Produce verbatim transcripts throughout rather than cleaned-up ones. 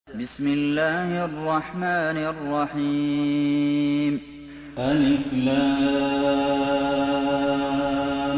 بسم الله الرحمن الرحيم ألف لام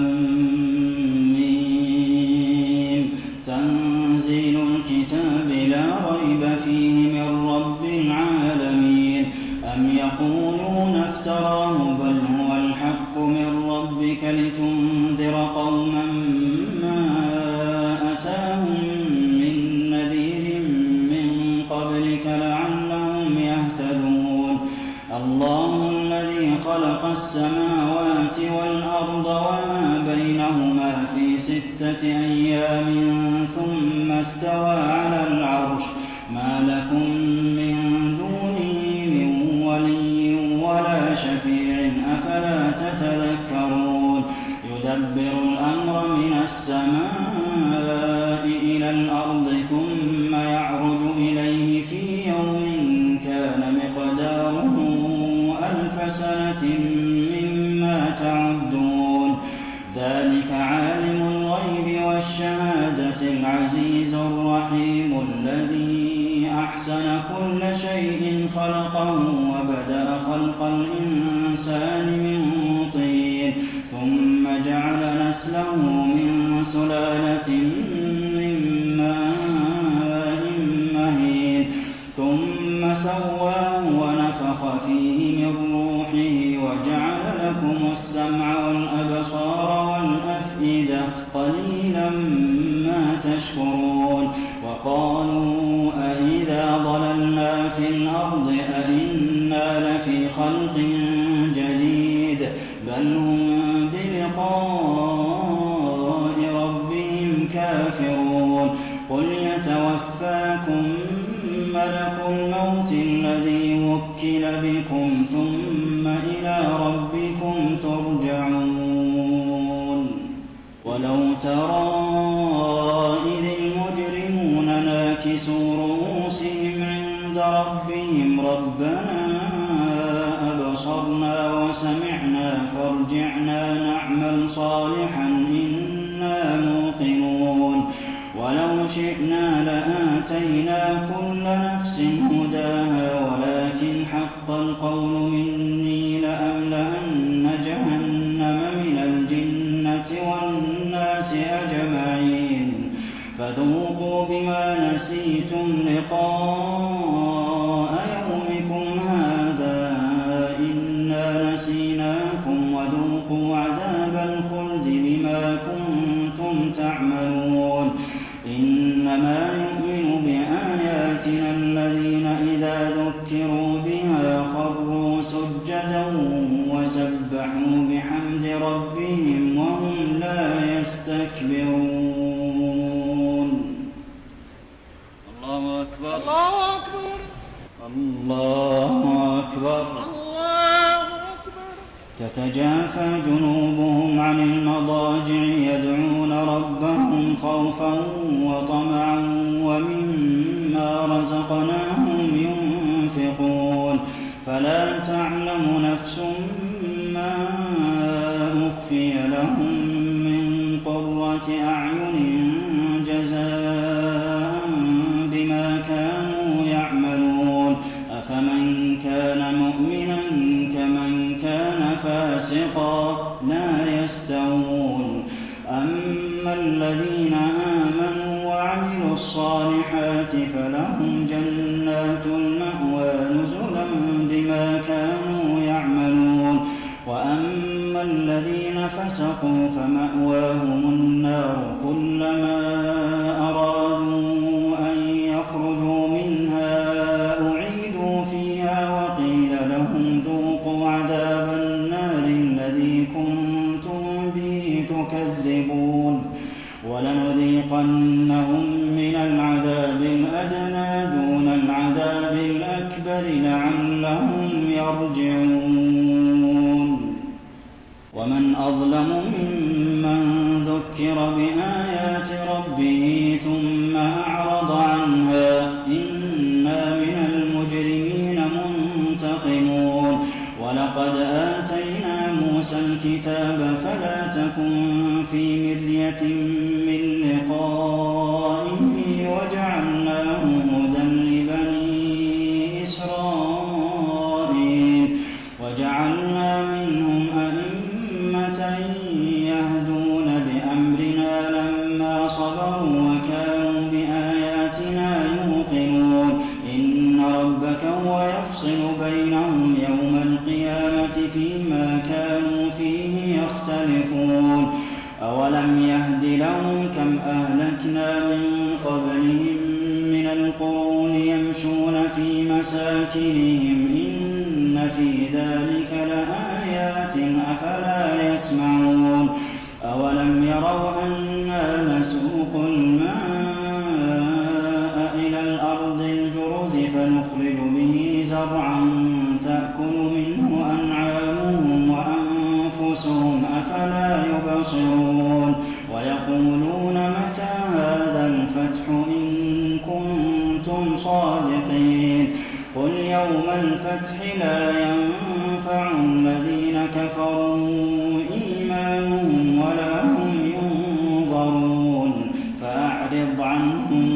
ميم تنزيل الكتاب لا ريب فيه من رب العالمين أم يقولون افتراه بل هو الحق من ربك لتنذر قوما ما أتاهم من نذير من قبلك لعلهم يهتدون الله الذي خلق السماوات والأرض وما بينهما في ستة أيام ثم استوى على العرش ما لكم من دونه من ولي ولا شفيع أفلا تتذكرون يدبر الأمر من السماء إلى الأرض ثم يعرج إليه في يوم كان مقداره ألف سنة مما تعدون ذلك عالم الغيب والشهادة العزيز الرحيم الذي أحسن كل شيء خلقه وبدأ خلق الإنسان من طين ثم جعل نسله من سلالة من ماء مهين ثم سواه ونفخ فيه من روحه وجعل لكم السمع والأبصار والأفئدة قليلا ما تشكرون وقالوا أئذا ضللنا في الأرض أئنا لفي خلق جديد بل هم بلقاء ربهم كافرون قل يتوفاكم ملك الموت الذي وكل بكم ثم إلى ربكم ترجعون ولو ترى إذ المجرمون ناكسوا رؤوسهم عند ربهم ربنا أبصرنا وسمعنا فارجعنا نعمل صالحا إنا موقنون ولو شئنا لآتينا كل نفس هداها ولكن حق القول مني لأملأن جهنم من الجنة والناس أجمعين فذوقوا بما نسيتم لقاء يومكم هذا إنا نسيناكم وذوقوا عذاب الخلد بما كنتم تعملون إنما يؤمن بآياتنا الذين إذا ذكروا بها خروا سجدا وسبحوا بحمد ربهم وهم لا يستكبرون الله أكبر الله أكبر الله أكبر الله أكبر تتجافى جنوبهم عن المضاجع يدعون ربهم خوفا وطمعا ومما رزقناهم ينفقون فلا تعلم نفس ما أخفي لهم من قرة أعين جزاء بما كانوا يعملون أفمن كان مؤمنا كمن كان فاسقا لا يستوون أما الذين آمنوا وعملوا الصالحات فلهم جنات المأوى نزلا بما كانوا يعملون وأما الذين فسقوا فمأواهم النار كلما أرادوا أن يخرجوا منها أعيدوا فيها وقيل لهم ذوقوا عذاب النار الذي كنتم به تكذبون ولنذيقنهم من العذاب الأدنى يمشون في مساكنهم إن في ذلك لآيات أفلا يسمعون أولم يروا أنا نسوق الماء إلى الأرض الجرز فنخرج به زرعا تأكل منه أنعامهم وأنفسهم أفلا يبصرون ويقولون متى هذا الفتح إن كنتم صادقين قل يوم الفتح لا ينفع الذين كفروا إيمانهم ولا هم ينظرون فأعرض عنهم